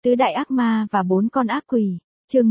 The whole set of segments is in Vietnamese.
Tứ đại ác ma và 4 con ác quỷ. Chương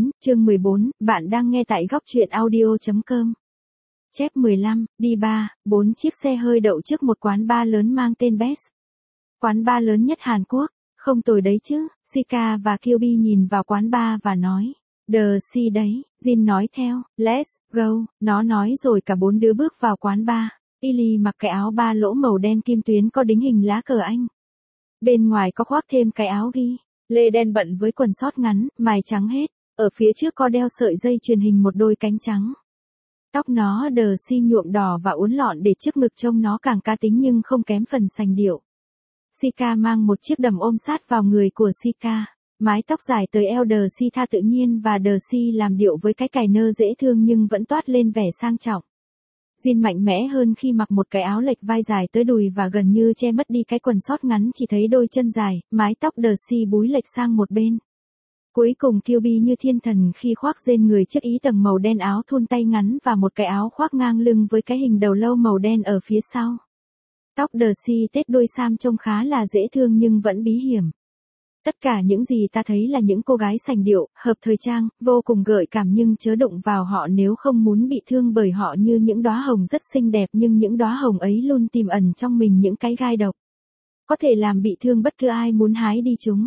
14, bạn đang nghe tại góc truyện audio.com. Chép 15, đi 4 chiếc xe hơi đậu trước một quán bar lớn mang tên Best. Quán bar lớn nhất Hàn Quốc, không tồi đấy chứ, Sika và Kyubi nhìn vào quán bar và nói. The Sea đấy, Jin nói theo, let's go, nó nói rồi cả 4 đứa bước vào quán bar. Illy mặc cái áo ba lỗ màu đen kim tuyến có đính hình lá cờ Anh. Bên ngoài có khoác thêm cái áo ghi lê đen bận với quần sót ngắn, mài trắng hết, ở phía trước có đeo sợi dây chuyền hình một đôi cánh trắng. Tóc nó The Sea nhuộm đỏ và uốn lọn để trước ngực trông nó càng cá tính nhưng không kém phần sành điệu. Sika mang một chiếc đầm ôm sát vào người của Sika, mái tóc dài tới eo The Sea tha tự nhiên và The Sea làm điệu với cái cài nơ dễ thương nhưng vẫn toát lên vẻ sang trọng. Jin mạnh mẽ hơn khi mặc một cái áo lệch vai dài tới đùi và gần như che mất đi cái quần sót ngắn, chỉ thấy đôi chân dài, mái tóc The Sea búi lệch sang một bên. Cuối cùng Kyubi như thiên thần khi khoác trên người chiếc ý tầng màu đen áo thun tay ngắn và một cái áo khoác ngang lưng với cái hình đầu lâu màu đen ở phía sau. Tóc The Sea tết đuôi sam trông khá là dễ thương nhưng vẫn bí hiểm. Tất cả những gì ta thấy là những cô gái sành điệu, hợp thời trang, vô cùng gợi cảm nhưng chớ đụng vào họ nếu không muốn bị thương bởi họ như những đóa hồng rất xinh đẹp nhưng những đóa hồng ấy luôn tiềm ẩn trong mình những cái gai độc. Có thể làm bị thương bất cứ ai muốn hái đi chúng.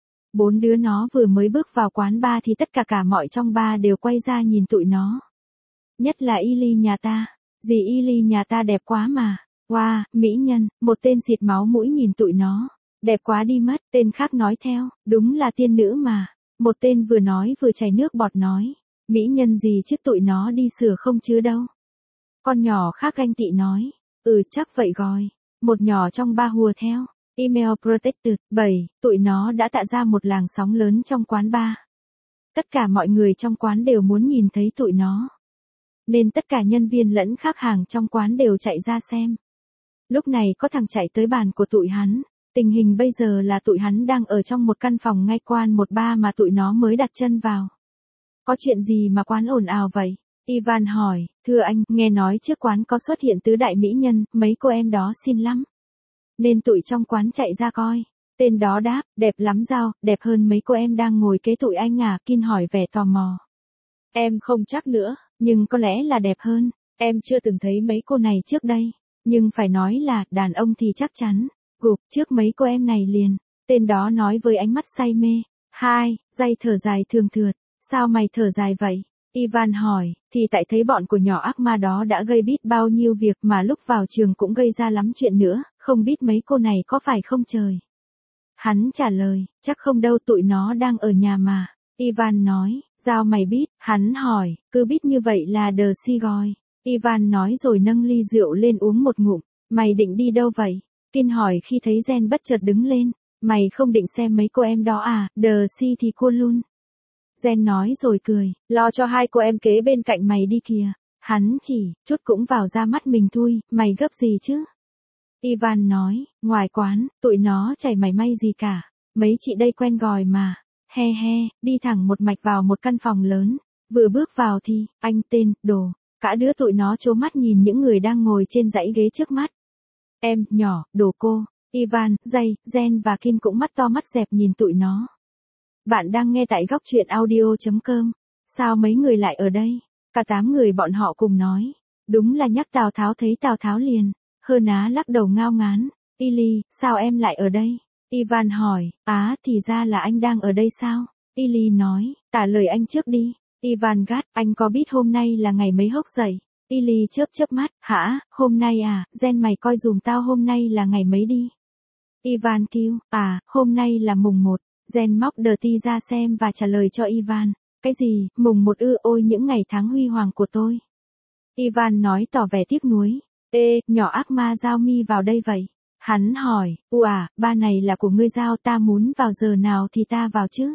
4 đứa nó vừa mới bước vào quán bar thì tất cả mọi trong bar đều quay ra nhìn tụi nó. Nhất là Illy nhà ta. Dì Illy nhà ta đẹp quá mà. Wow, mỹ nhân, một tên xịt máu mũi nhìn tụi nó. Đẹp quá đi mất, tên khác nói theo, đúng là tiên nữ mà. Một tên vừa nói vừa chảy nước bọt nói, mỹ nhân gì chứ tụi nó đi sửa không chứ đâu. Con nhỏ khác ganh tị nói, chắc vậy rồi. Một nhỏ trong ba hùa theo, email protected, 7, tụi nó đã tạo ra một làn sóng lớn trong quán bar. Tất cả mọi người trong quán đều muốn nhìn thấy tụi nó. Nên tất cả nhân viên lẫn khách hàng trong quán đều chạy ra xem. Lúc này có thằng chạy tới bàn của tụi hắn. Tình hình bây giờ là tụi hắn đang ở trong một căn phòng ngay quan một bar mà tụi nó mới đặt chân vào. Có chuyện gì mà quán ồn ào vậy? Ivan hỏi, thưa anh, nghe nói trước quán có xuất hiện tứ đại mỹ nhân, mấy cô em đó xinh lắm. Nên tụi trong quán chạy ra coi. Tên đó đáp, đẹp lắm Giao, đẹp hơn mấy cô em đang ngồi kế tụi anh à, Kin hỏi vẻ tò mò. Em không chắc nữa, nhưng có lẽ là đẹp hơn. Em chưa từng thấy mấy cô này trước đây. Nhưng phải nói là, đàn ông thì chắc chắn. Gục trước mấy cô em này liền. Tên đó nói với ánh mắt say mê. Dây thở dài thường thượt. Sao mày thở dài vậy? Ivan hỏi, thì tại thấy bọn của nhỏ ác ma đó đã gây biết bao nhiêu việc mà lúc vào trường cũng gây ra lắm chuyện nữa, không biết mấy cô này có phải không trời? Hắn trả lời, chắc không đâu tụi nó đang ở nhà mà. Ivan nói, Giao mày biết, hắn hỏi, cứ biết như vậy là The Sea rồi. Ivan nói rồi nâng ly rượu lên uống một ngụm, mày định đi đâu vậy? Kin hỏi khi thấy Jen bất chợt đứng lên, mày không định xem mấy cô em đó à, The Sea thì cô luôn. Jen nói rồi cười, lo cho hai cô em kế bên cạnh mày đi kìa. Hắn chỉ, chút cũng vào ra mắt mình thôi, mày gấp gì chứ? Ivan nói, ngoài quán, tụi nó chảy mày may gì cả, mấy chị đây quen gòi mà. He, đi thẳng một mạch vào một căn phòng lớn, vừa bước vào thì, anh tên, đồ, cả đứa tụi nó trố mắt nhìn những người đang ngồi trên dãy ghế trước mắt. Em, nhỏ, đồ cô, Ivan, Jen và Kin cũng mắt to mắt dẹp nhìn tụi nó. Bạn đang nghe tại góc truyện audio.com. Sao mấy người lại ở đây? Cả 8 người bọn họ cùng nói. Đúng là nhắc Tào Tháo thấy Tào Tháo liền. Hơn Á lắc đầu ngao ngán. Illy, sao em lại ở đây? Ivan hỏi, thì ra là anh đang ở đây sao? Illy nói, tả lời anh trước đi. Ivan gắt, anh có biết hôm nay là ngày mấy hốc dậy? Illy chớp mắt, hả, hôm nay à, Jen mày coi dùm tao hôm nay là ngày mấy đi. Ivan kêu, hôm nay là mùng 1. Jen móc Dirty ra xem và trả lời cho Ivan, cái gì, mùng 1 ư, ôi những ngày tháng huy hoàng của tôi. Ivan nói tỏ vẻ tiếc nuối, nhỏ ác ma Giao mi vào đây vậy. Hắn hỏi, ba này là của ngươi Giao, ta muốn vào giờ nào thì ta vào chứ.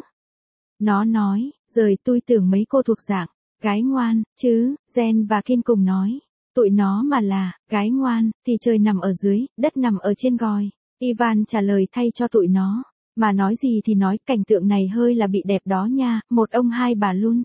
Nó nói, rời tôi tưởng mấy cô thuộc dạng gái ngoan, chứ, Jen và Kin cùng nói. Tụi nó mà là gái ngoan, thì trời nằm ở dưới, đất nằm ở trên gòi. Ivan trả lời thay cho tụi nó. Mà nói gì thì nói, cảnh tượng này hơi là bị đẹp đó nha, một ông hai bà luôn.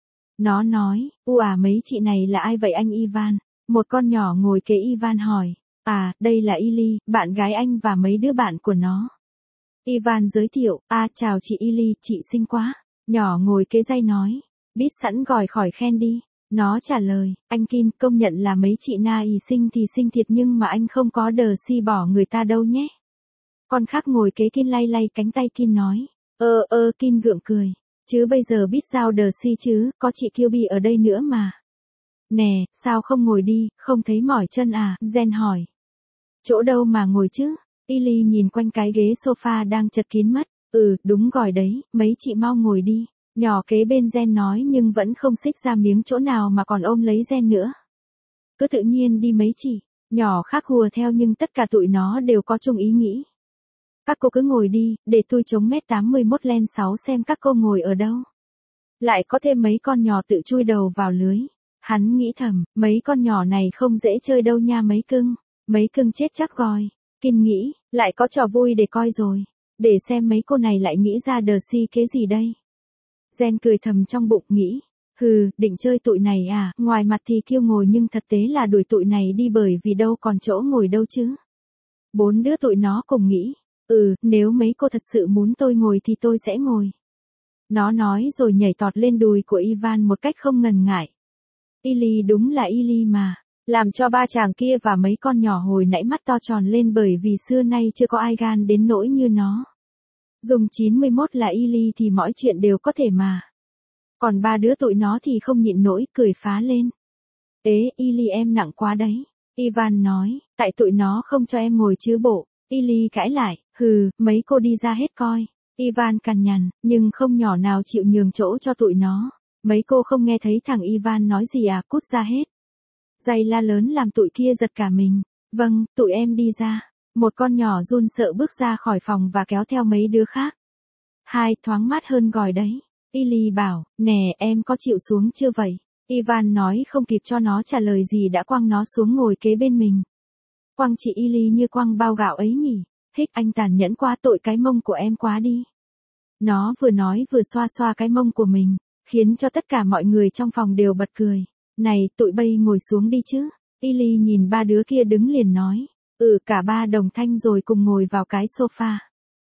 Nó nói, mấy chị này là ai vậy anh Ivan? Một con nhỏ ngồi kế Ivan hỏi. Đây là Illy, bạn gái anh và mấy đứa bạn của nó. Ivan giới thiệu, chào chị Ili, chị xinh quá. Nhỏ ngồi kế dây nói, biết sẵn gỏi khỏi khen đi. Nó trả lời, anh Kin công nhận là mấy chị Na ý xinh thì xinh thiệt nhưng mà anh không có đờ si bỏ người ta đâu nhé. Con khác ngồi kế Kin lay lay cánh tay Kin nói, Kin gượng cười. Chứ bây giờ biết giao đờ si chứ, có chị Kilby ở đây nữa mà. Nè, sao không ngồi đi, không thấy mỏi chân à, Jen hỏi. Chỗ đâu mà ngồi chứ? Ili nhìn quanh cái ghế sofa đang chật kín mất. Đúng rồi đấy, mấy chị mau ngồi đi. Nhỏ kế bên Jen nói nhưng vẫn không xích ra miếng chỗ nào mà còn ôm lấy Jen nữa. Cứ tự nhiên đi mấy chị. Nhỏ khác hùa theo nhưng tất cả tụi nó đều có chung ý nghĩ. Các cô cứ ngồi đi, để tôi chống 1m81 len 6 xem các cô ngồi ở đâu. Lại có thêm mấy con nhỏ tự chui đầu vào lưới. Hắn nghĩ thầm, mấy con nhỏ này không dễ chơi đâu nha mấy cưng. Mấy cưng chết chắc rồi. Kin nghĩ, lại có trò vui để coi rồi. Để xem mấy cô này lại nghĩ ra đờ si cái gì đây. Jen cười thầm trong bụng nghĩ. Định chơi tụi này à, ngoài mặt thì kêu ngồi nhưng thực tế là đuổi tụi này đi bởi vì đâu còn chỗ ngồi đâu chứ. 4 đứa tụi nó cùng nghĩ. Nếu mấy cô thật sự muốn tôi ngồi thì tôi sẽ ngồi. Nó nói rồi nhảy tọt lên đùi của Ivan một cách không ngần ngại. Ili đúng là Ili mà. Làm cho ba chàng kia và mấy con nhỏ hồi nãy mắt to tròn lên bởi vì xưa nay chưa có ai gan đến nỗi như nó. Dùng 91 là Ili thì mọi chuyện đều có thể mà. Còn 3 đứa tụi nó thì không nhịn nổi cười phá lên. Ili em nặng quá đấy. Ivan nói, tại tụi nó không cho em ngồi chứ bộ. Ili cãi lại, mấy cô đi ra hết coi. Ivan cằn nhằn, nhưng không nhỏ nào chịu nhường chỗ cho tụi nó. Mấy cô không nghe thấy thằng Ivan nói gì à, cút ra hết. Giày la lớn làm tụi kia giật cả mình. Vâng, tụi em đi ra. Một con nhỏ run sợ bước ra khỏi phòng và kéo theo mấy đứa khác. Thoáng mát hơn gỏi đấy. Ili bảo, nè em có chịu xuống chưa vậy? Ivan nói không kịp cho nó trả lời gì đã quăng nó xuống ngồi kế bên mình. Quăng chị Ili như quăng bao gạo ấy nhỉ. Anh tàn nhẫn quá, tội cái mông của em quá đi. Nó vừa nói vừa xoa xoa cái mông của mình, khiến cho tất cả mọi người trong phòng đều bật cười. Này, tụi bay ngồi xuống đi chứ. Ili nhìn 3 đứa kia đứng liền nói. Cả 3 đồng thanh rồi cùng ngồi vào cái sofa.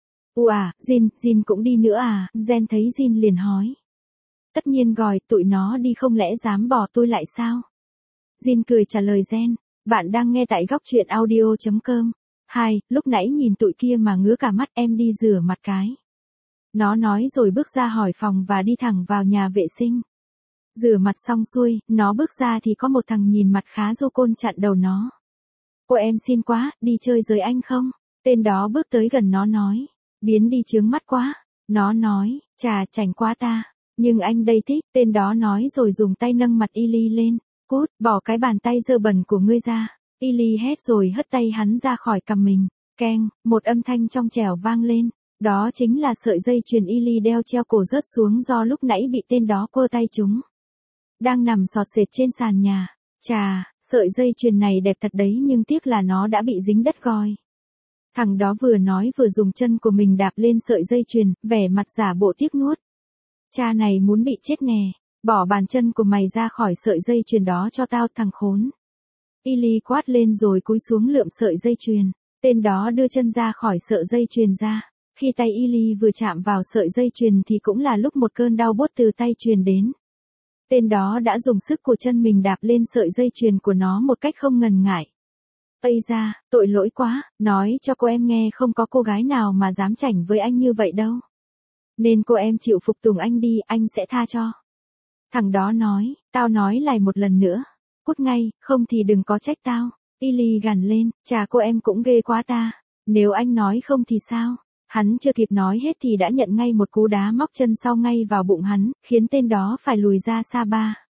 Jin cũng đi nữa à? Jen thấy Jin liền hỏi. Tất nhiên rồi, tụi nó đi không lẽ dám bỏ tôi lại sao? Jin cười trả lời Jen. Bạn đang nghe tại góc truyện audio.com. Lúc nãy nhìn tụi kia mà ngứa cả mắt, em đi rửa mặt cái. Nó nói rồi bước ra khỏi phòng và đi thẳng vào nhà vệ sinh. Rửa mặt xong xuôi, nó bước ra thì có một thằng nhìn mặt khá rô côn chặn đầu nó. Cô em xin quá, đi chơi với anh không? Tên đó bước tới gần nó nói. Biến đi chướng mắt quá. Nó nói, chảnh quá ta. Nhưng anh đây thích, tên đó nói rồi dùng tay nâng mặt Ili lên. Cút, bỏ cái bàn tay dơ bẩn của ngươi ra. Ili hét rồi hất tay hắn ra khỏi cằm mình. Keng, một âm thanh trong trẻo vang lên. Đó chính là sợi dây chuyền Ili đeo treo cổ rớt xuống do lúc nãy bị tên đó quơ tay trúng. Đang nằm sọt sệt trên sàn nhà. Sợi dây chuyền này đẹp thật đấy nhưng tiếc là nó đã bị dính đất rồi. Thằng đó vừa nói vừa dùng chân của mình đạp lên sợi dây chuyền, vẻ mặt giả bộ tiếc nuốt. Cha này muốn bị chết nè, bỏ bàn chân của mày ra khỏi sợi dây chuyền đó cho tao thằng khốn. Ili quát lên rồi cúi xuống lượm sợi dây chuyền. Tên đó đưa chân ra khỏi sợi dây chuyền ra. Khi tay Ili vừa chạm vào sợi dây chuyền thì cũng là lúc một cơn đau buốt từ tay truyền đến. Tên đó đã dùng sức của chân mình đạp lên sợi dây chuyền của nó một cách không ngần ngại. Ây da, tội lỗi quá, nói cho cô em nghe không có cô gái nào mà dám chảnh với anh như vậy đâu. Nên cô em chịu phục tùng anh đi, anh sẽ tha cho. Thằng đó nói, tao nói lại một lần nữa. Cút ngay, không thì đừng có trách tao. Ili gằn lên, cô em cũng ghê quá ta. Nếu anh nói không thì sao? Hắn chưa kịp nói hết thì đã nhận ngay một cú đá móc chân sau ngay vào bụng hắn, khiến tên đó phải lùi ra xa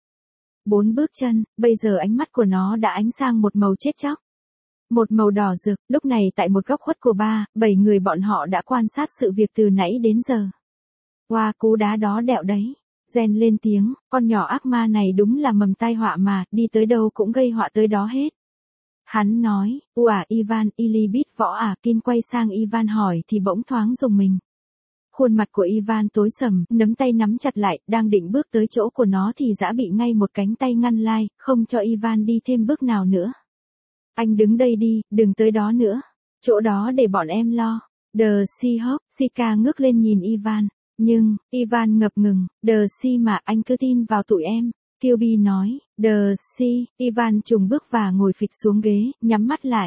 4 bước chân, bây giờ ánh mắt của nó đã ánh sang một màu chết chóc. Một màu đỏ rực, lúc này tại một góc khuất của 7 người bọn họ đã quan sát sự việc từ nãy đến giờ. Cú đá đó đẹo đấy. Jen lên tiếng, con nhỏ ác ma này đúng là mầm tai họa mà, đi tới đâu cũng gây họa tới đó hết. Hắn nói, Ivan, Ili biết võ à? Kin quay sang Ivan hỏi thì bỗng thoáng rùng mình. Khuôn mặt của Ivan tối sầm, nắm tay nắm chặt lại, đang định bước tới chỗ của nó thì dã bị ngay một cánh tay ngăn lại, không cho Ivan đi thêm bước nào nữa. Anh đứng đây đi, đừng tới đó nữa. Chỗ đó để bọn em lo. Darcy hốc, Sika ngước lên nhìn Ivan. Nhưng, Ivan ngập ngừng, Darcy mà anh cứ tin vào tụi em. Kilby nói, Darcy, Ivan trùng bước và ngồi phịch xuống ghế, nhắm mắt lại.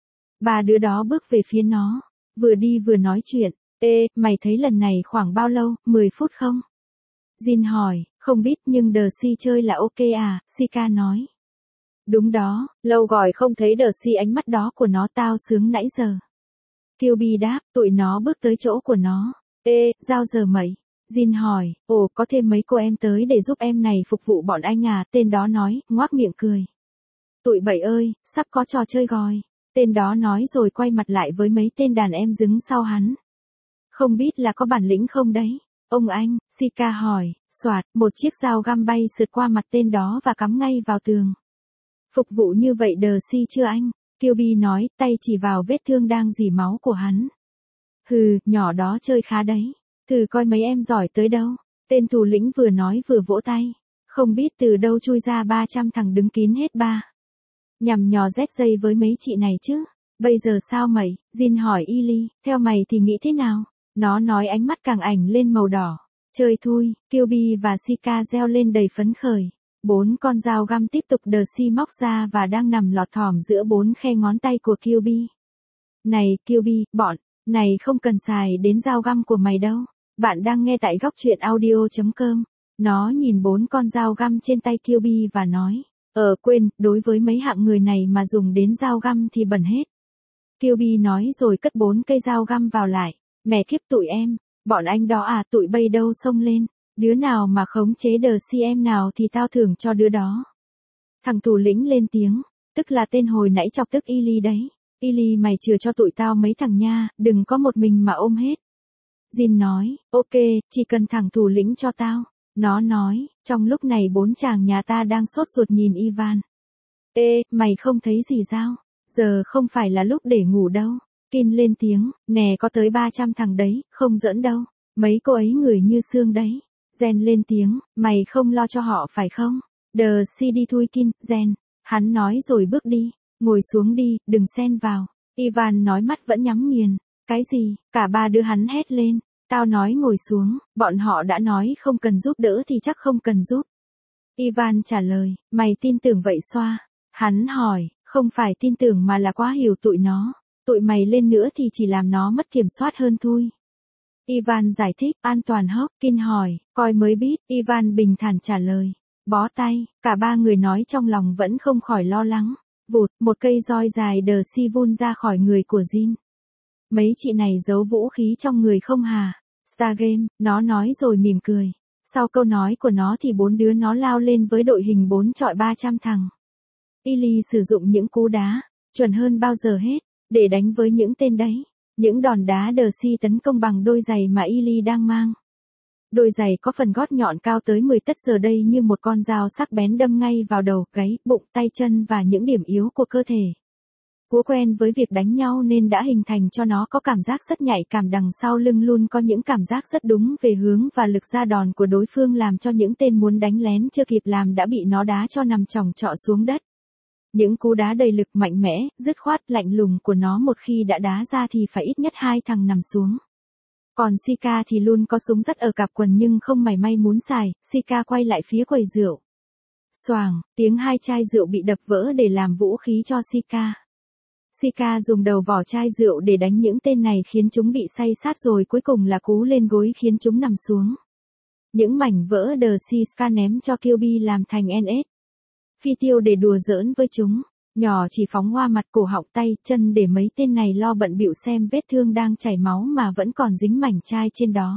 Ba đứa đó bước về phía nó, vừa đi vừa nói chuyện. Ê, mày thấy lần này khoảng bao lâu, 10 phút không? Jin hỏi, không biết nhưng Darcy chơi là ok à, Sika nói. Đúng đó, lâu rồi không thấy Darcy, ánh mắt đó của nó tao sướng nãy giờ. Kilby đáp, tụi nó bước tới chỗ của nó. Ê, giao giờ mày. Jin hỏi, ồ, có thêm mấy cô em tới để giúp em này phục vụ bọn anh à, tên đó nói, ngoác miệng cười. Tụi bảy ơi, sắp có trò chơi rồi. Tên đó nói rồi quay mặt lại với mấy tên đàn em đứng sau hắn. Không biết là có bản lĩnh không đấy? Ông anh, Sika hỏi, soạt, một chiếc dao găm bay sượt qua mặt tên đó và cắm ngay vào tường. Phục vụ như vậy Darcy chưa anh? Kilby nói, tay chỉ vào vết thương đang rỉ máu của hắn. Hừ, nhỏ đó chơi khá đấy. Thử coi mấy em giỏi tới đâu. Tên thủ lĩnh vừa nói vừa vỗ tay. Không biết từ đâu chui ra 300 thằng đứng kín hết ba. Nhằm nhò rét dây với mấy chị này chứ. Bây giờ sao mày? Jin hỏi Illy, theo mày thì nghĩ thế nào? Nó nói ánh mắt càng ảnh lên màu đỏ. Chơi thui, Kilby và Sika reo lên đầy phấn khởi. 4 con dao găm tiếp tục Darcy móc ra và đang nằm lọt thỏm giữa 4 khe ngón tay của Kilby. Này Kilby, bọn này không cần xài đến dao găm của mày đâu. Bạn đang nghe tại góc truyện audio.com. Nó nhìn 4 con dao găm trên tay Kilby và nói. Quên, đối với mấy hạng người này mà dùng đến dao găm thì bẩn hết. Kilby nói rồi cất 4 cây dao găm vào lại. Mẹ kiếp tụi em, bọn anh đó à, tụi bay đâu xông lên. Đứa nào mà khống chế Darcy em nào thì tao thưởng cho đứa đó. Thằng thủ lĩnh lên tiếng, tức là tên hồi nãy chọc tức Illy đấy. Illy mày chừa cho tụi tao mấy thằng nha, đừng có một mình mà ôm hết. Jin nói, ok, chỉ cần thằng thủ lĩnh cho tao. Nó nói, trong lúc này 4 chàng nhà ta đang sốt ruột nhìn Ivan. Ê, mày không thấy gì sao? Giờ không phải là lúc để ngủ đâu. Kin lên tiếng, nè có tới 300 thằng đấy, không giỡn đâu. Mấy cô ấy người như xương đấy. Jen lên tiếng, mày không lo cho họ phải không? Darcy đi thui Kin, Jen. Hắn nói rồi bước đi. Ngồi xuống đi, đừng xen vào. Ivan nói mắt vẫn nhắm nghiền. Cái gì? Cả ba đứa hắn hét lên. Tao nói ngồi xuống, bọn họ đã nói không cần giúp đỡ thì chắc không cần giúp. Ivan trả lời, mày tin tưởng vậy xoa. Hắn hỏi, không phải tin tưởng mà là quá hiểu tụi nó. Tụi mày lên nữa thì chỉ làm nó mất kiểm soát hơn thôi. Ivan giải thích, an toàn hốc, Kin hỏi, coi mới biết, Ivan bình thản trả lời. Bó tay, cả ba người nói trong lòng vẫn không khỏi lo lắng. Vụt, một cây roi dài Darcy vun ra khỏi người của Jin. Mấy chị này giấu vũ khí trong người không hà? Stargame, nó nói rồi mỉm cười. Sau câu nói của nó thì 4 đứa nó lao lên với đội hình 4 chọi 300 thằng. Illy sử dụng những cú đá, chuẩn hơn bao giờ hết, để đánh với những tên đấy. Những đòn đá Darcy tấn công bằng đôi giày mà Illy đang mang. Đôi giày có phần gót nhọn cao tới 10 tấc giờ đây như một con dao sắc bén đâm ngay vào đầu, gáy, bụng, tay chân và những điểm yếu của cơ thể. Cú quen với việc đánh nhau nên đã hình thành cho nó có cảm giác rất nhạy cảm, đằng sau lưng luôn có những cảm giác rất đúng về hướng và lực ra đòn của đối phương, làm cho những tên muốn đánh lén chưa kịp làm đã bị nó đá cho nằm chỏng trọ xuống đất. Những cú đá đầy lực mạnh mẽ, dứt khoát, lạnh lùng của nó một khi đã đá ra thì phải ít nhất 2 thằng nằm xuống. Còn Sika thì luôn có súng dắt ở cặp quần nhưng không mảy may muốn xài. Sika quay lại phía quầy rượu. Xoàng, tiếng 2 chai rượu bị đập vỡ để làm vũ khí cho Sika. Sika dùng đầu vỏ chai rượu để đánh những tên này khiến chúng bị say sát, rồi cuối cùng là cú lên gối khiến chúng nằm xuống. Những mảnh vỡ Darcy Ska ném cho Kilby làm thành NS. Phi tiêu để đùa giỡn với chúng. Nhỏ chỉ phóng hoa mặt, cổ họng, tay, chân để mấy tên này lo bận bịu xem vết thương đang chảy máu mà vẫn còn dính mảnh chai trên đó.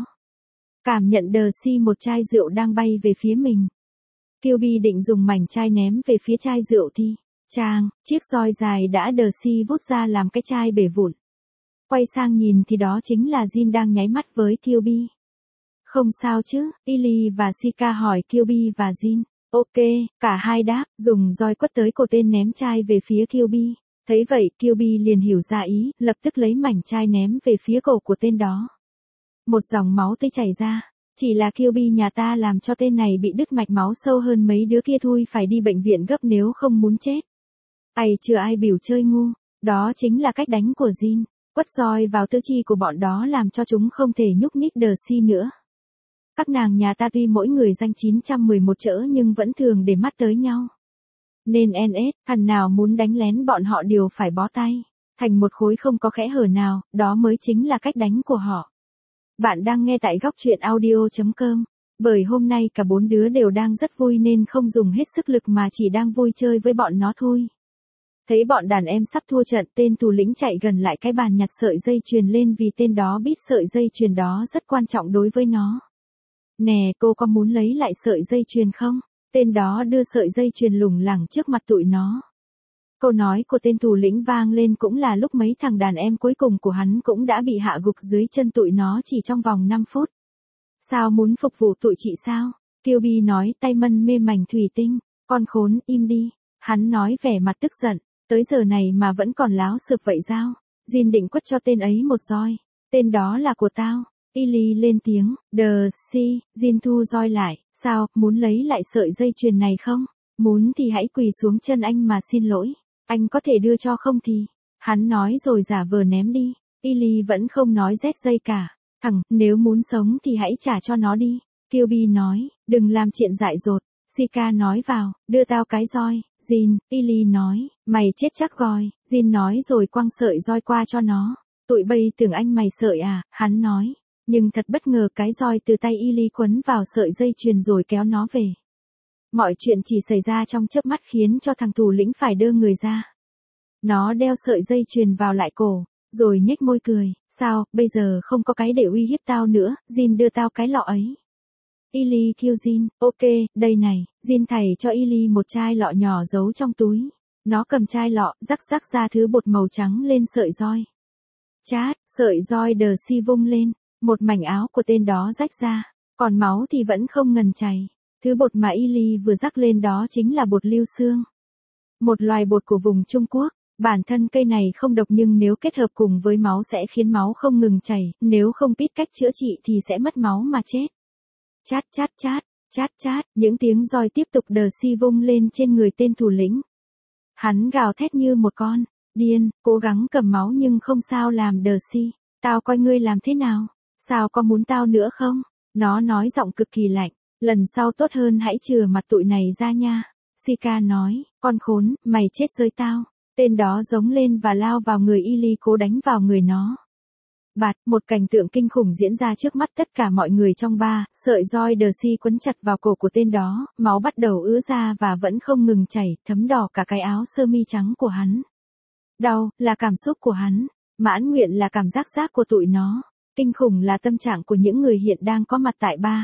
Cảm nhận Darcy một chai rượu đang bay về phía mình. Kilby định dùng mảnh chai ném về phía chai rượu thì chang, chiếc roi dài đã Darcy vút ra làm cái chai bể vụn. Quay sang nhìn thì đó chính là Jin đang nháy mắt với Kilby. Không sao chứ? Illy và Sika hỏi Kilby và Jin. Ok, cả hai đáp, dùng roi quất tới cổ tên ném chai về phía Kilby. Thấy vậy, Kilby liền hiểu ra ý, lập tức lấy mảnh chai ném về phía cổ của tên đó. Một dòng máu tươi chảy ra. Chỉ là Kilby nhà ta làm cho tên này bị đứt mạch máu sâu hơn mấy đứa kia thôi, phải đi bệnh viện gấp nếu không muốn chết. Chưa ai biểu chơi ngu. Đó chính là cách đánh của Jin. Quất roi vào tứ chi của bọn đó làm cho chúng không thể nhúc nhích Darcy nữa. Các nàng nhà ta tuy mỗi người danh 911 chữ nhưng vẫn thường để mắt tới nhau. Nên NS, thằng nào muốn đánh lén bọn họ đều phải bó tay, thành một khối không có kẽ hở nào, đó mới chính là cách đánh của họ. Bạn đang nghe tại góc truyện audio.com. Bởi hôm nay cả bốn đứa đều đang rất vui nên không dùng hết sức lực mà chỉ đang vui chơi với bọn nó thôi. Thấy bọn đàn em sắp thua trận, tên thủ lĩnh chạy gần lại cái bàn nhặt sợi dây chuyền lên vì tên đó biết sợi dây chuyền đó rất quan trọng đối với nó. Nè, cô có muốn lấy lại sợi dây chuyền không? Tên đó đưa sợi dây chuyền lủng lẳng trước mặt tụi nó. Câu nói của tên thủ lĩnh vang lên cũng là lúc mấy thằng đàn em cuối cùng của hắn cũng đã bị hạ gục dưới chân tụi nó chỉ trong vòng 5 phút. Sao muốn phục vụ tụi chị sao? Kilby nói tay mân mê mảnh thủy tinh. Con khốn, im đi. Hắn nói vẻ mặt tức giận. Tới giờ này mà vẫn còn láo xược vậy sao? Jin định quất cho tên ấy một roi. Tên đó là của tao. Illy lên tiếng. Darcy, Jin thu roi lại. Sao, muốn lấy lại sợi dây chuyền này không? Muốn thì hãy quỳ xuống chân anh mà xin lỗi. Anh có thể đưa cho không thì? Hắn nói rồi giả vờ ném đi. Illy vẫn không nói rét dây cả. Thằng, nếu muốn sống thì hãy trả cho nó đi. Kilby nói, đừng làm chuyện dại dột. Sika nói vào, đưa tao cái roi. Jin, Illy nói, mày chết chắc rồi. Jin nói rồi quăng sợi roi qua cho nó. Tụi bay tưởng anh mày sợi à, hắn nói. Nhưng thật bất ngờ cái roi từ tay Illy quấn vào sợi dây chuyền rồi kéo nó về. Mọi chuyện chỉ xảy ra trong chớp mắt khiến cho thằng thủ lĩnh phải đơ người ra. Nó đeo sợi dây chuyền vào lại cổ, rồi nhếch môi cười. Sao, bây giờ không có cái để uy hiếp tao nữa, Jin đưa tao cái lọ ấy. Illy kêu Jin, ok, đây này, Jin thầy cho Illy một chai lọ nhỏ giấu trong túi. Nó cầm chai lọ, rắc ra thứ bột màu trắng lên sợi roi. Chát, sợi roi Darcy vung lên, một mảnh áo của tên đó rách ra, còn máu thì vẫn không ngần chảy. Thứ bột mà Illy vừa rắc lên đó chính là bột lưu xương. Một loài bột của vùng Trung Quốc. Bản thân cây này không độc nhưng nếu kết hợp cùng với máu sẽ khiến máu không ngừng chảy, nếu không biết cách chữa trị thì sẽ mất máu mà chết. Chát chát chát, chát chát, những tiếng roi tiếp tục Darcy vung lên trên người tên thủ lĩnh. Hắn gào thét như một con điên, cố gắng cầm máu nhưng không sao làm Darcy. Tao coi ngươi làm thế nào? Sao có muốn tao nữa không? Nó nói giọng cực kỳ lạnh. Lần sau tốt hơn hãy chừa mặt tụi này ra nha. Sika nói, con khốn, mày chết rơi tao. Tên đó giống lên và lao vào người Illy cố đánh vào người nó. Bạt, một cảnh tượng kinh khủng diễn ra trước mắt tất cả mọi người trong bar, sợi roi Darcy quấn chặt vào cổ của tên đó, máu bắt đầu ứa ra và vẫn không ngừng chảy, thấm đỏ cả cái áo sơ mi trắng của hắn. Đau, là cảm xúc của hắn. Mãn nguyện là cảm giác của tụi nó. Kinh khủng là tâm trạng của những người hiện đang có mặt tại bar.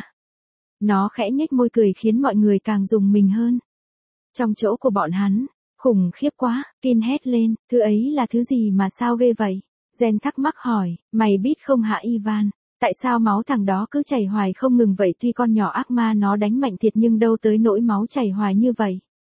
Nó khẽ nhếch môi cười khiến mọi người càng rùng mình hơn. Trong chỗ của bọn hắn, khủng khiếp quá, Kin hét lên, thứ ấy là thứ gì mà sao ghê vậy? Jen thắc mắc hỏi, mày biết không hả Ivan? Tại sao máu thằng đó cứ chảy hoài không ngừng vậy? Tuy con nhỏ ác ma nó đánh mạnh thiệt nhưng đâu tới nỗi máu chảy hoài như vậy.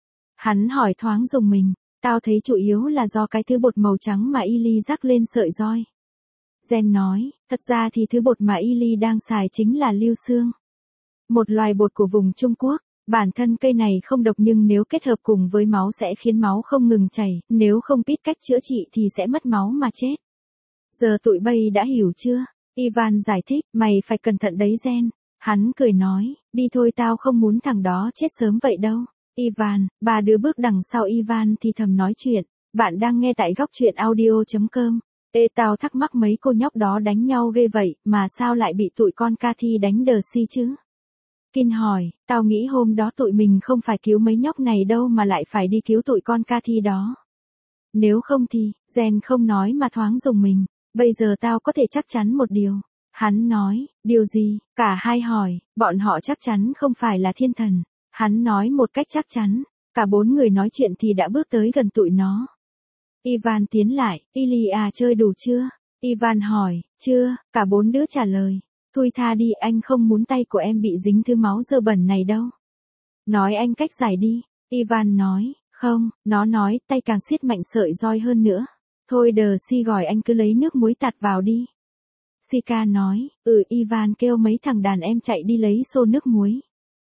Hắn hỏi thoáng rùng mình, tao thấy chủ yếu là do cái thứ bột màu trắng mà Illy rắc lên sợi roi. Jen nói, thật ra thì thứ bột mà Illy đang xài chính là lưu xương. Một loài bột của vùng Trung Quốc. Bản thân cây này không độc nhưng nếu kết hợp cùng với máu sẽ khiến máu không ngừng chảy, nếu không biết cách chữa trị thì sẽ mất máu mà chết. Giờ tụi bay đã hiểu chưa? Ivan giải thích, mày phải cẩn thận đấy Jen. Hắn cười nói, đi thôi tao không muốn thằng đó chết sớm vậy đâu. Ivan, ba đứa bước đằng sau Ivan thì thầm nói chuyện. Bạn đang nghe tại góc truyện audio.com. Ê tao thắc mắc mấy cô nhóc đó đánh nhau ghê vậy mà sao lại bị tụi con Cathy đánh Darcy chứ? Kin hỏi, tao nghĩ hôm đó tụi mình không phải cứu mấy nhóc này đâu mà lại phải đi cứu tụi con Cathy đó. Nếu không thì, Jen không nói mà thoáng rùng mình. Bây giờ tao có thể chắc chắn một điều. Hắn nói, điều gì? Cả hai hỏi, bọn họ chắc chắn không phải là thiên thần. Hắn nói một cách chắc chắn. Cả bốn người nói chuyện thì đã bước tới gần tụi nó. Ivan tiến lại, Illy à chơi đủ chưa? Ivan hỏi, chưa, cả bốn đứa trả lời. Thôi tha đi, anh không muốn tay của em bị dính thứ máu dơ bẩn này đâu. Nói anh cách giải đi. Ivan nói, không, nó nói, tay càng siết mạnh sợi roi hơn nữa. Thôi Darcy gọi anh cứ lấy nước muối tạt vào đi. Sika nói, Ivan kêu mấy thằng đàn em chạy đi lấy xô nước muối.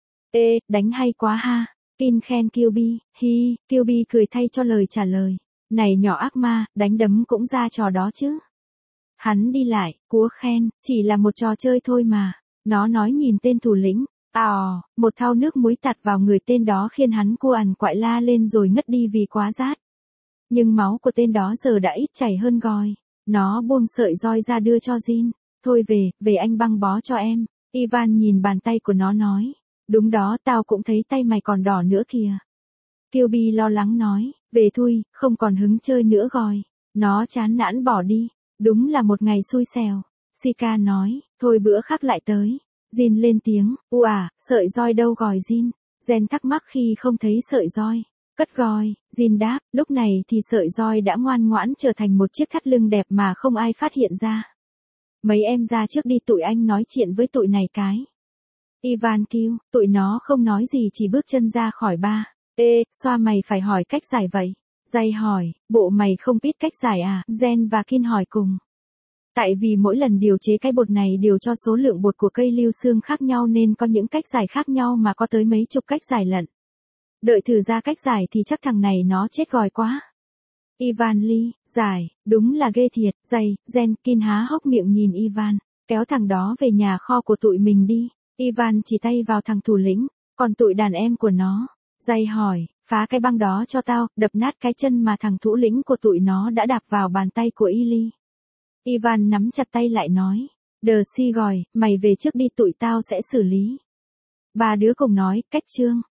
Ê, đánh hay quá ha. Kin khen Kilby, Kilby cười thay cho lời trả lời. Này nhỏ ác ma, đánh đấm cũng ra trò đó chứ. Hắn đi lại, cúa khen, chỉ là một trò chơi thôi mà. Nó nói nhìn tên thủ lĩnh. Một thau nước muối tạt vào người tên đó khiến hắn cua ằn quại la lên rồi ngất đi vì quá rát. Nhưng máu của tên đó giờ đã ít chảy hơn goi. Nó buông sợi roi ra đưa cho Jin. Thôi về anh băng bó cho em. Ivan nhìn bàn tay của nó nói. Đúng đó, tao cũng thấy tay mày còn đỏ nữa kìa. Kilby lo lắng nói, về thôi, không còn hứng chơi nữa goi. Nó chán nản bỏ đi. Đúng là một ngày xui xẻo. Sika nói, thôi bữa khác lại tới. Jin lên tiếng, sợi roi đâu gòi Jin. Jen thắc mắc khi không thấy sợi roi. Cất goi, Jin đáp, lúc này thì sợi roi đã ngoan ngoãn trở thành một chiếc thắt lưng đẹp mà không ai phát hiện ra. Mấy em ra trước đi, tụi anh nói chuyện với tụi này cái. Ivan kêu, tụi nó không nói gì chỉ bước chân ra khỏi ba. Xoa mày phải hỏi cách giải vậy. Jay hỏi, bộ mày không biết cách giải à? Jen và Kin hỏi cùng. Tại vì mỗi lần điều chế cái bột này đều cho số lượng bột của cây lưu xương khác nhau nên có những cách giải khác nhau mà có tới mấy chục cách giải lận. Đợi thử ra cách giải thì chắc thằng này nó chết gòi quá. Ivan Lee, giải, đúng là ghê thiệt. Jay, Jen, Kin há hốc miệng nhìn Ivan, kéo thằng đó về nhà kho của tụi mình đi. Ivan chỉ tay vào thằng thủ lĩnh, còn tụi đàn em của nó. Jay hỏi, phá cái băng đó cho tao, đập nát cái chân mà thằng thủ lĩnh của tụi nó đã đạp vào bàn tay của Ili. Ivan nắm chặt tay lại nói, đờ si gòi, mày về trước đi, tụi tao sẽ xử lý. Ba đứa cùng nói, cách chương.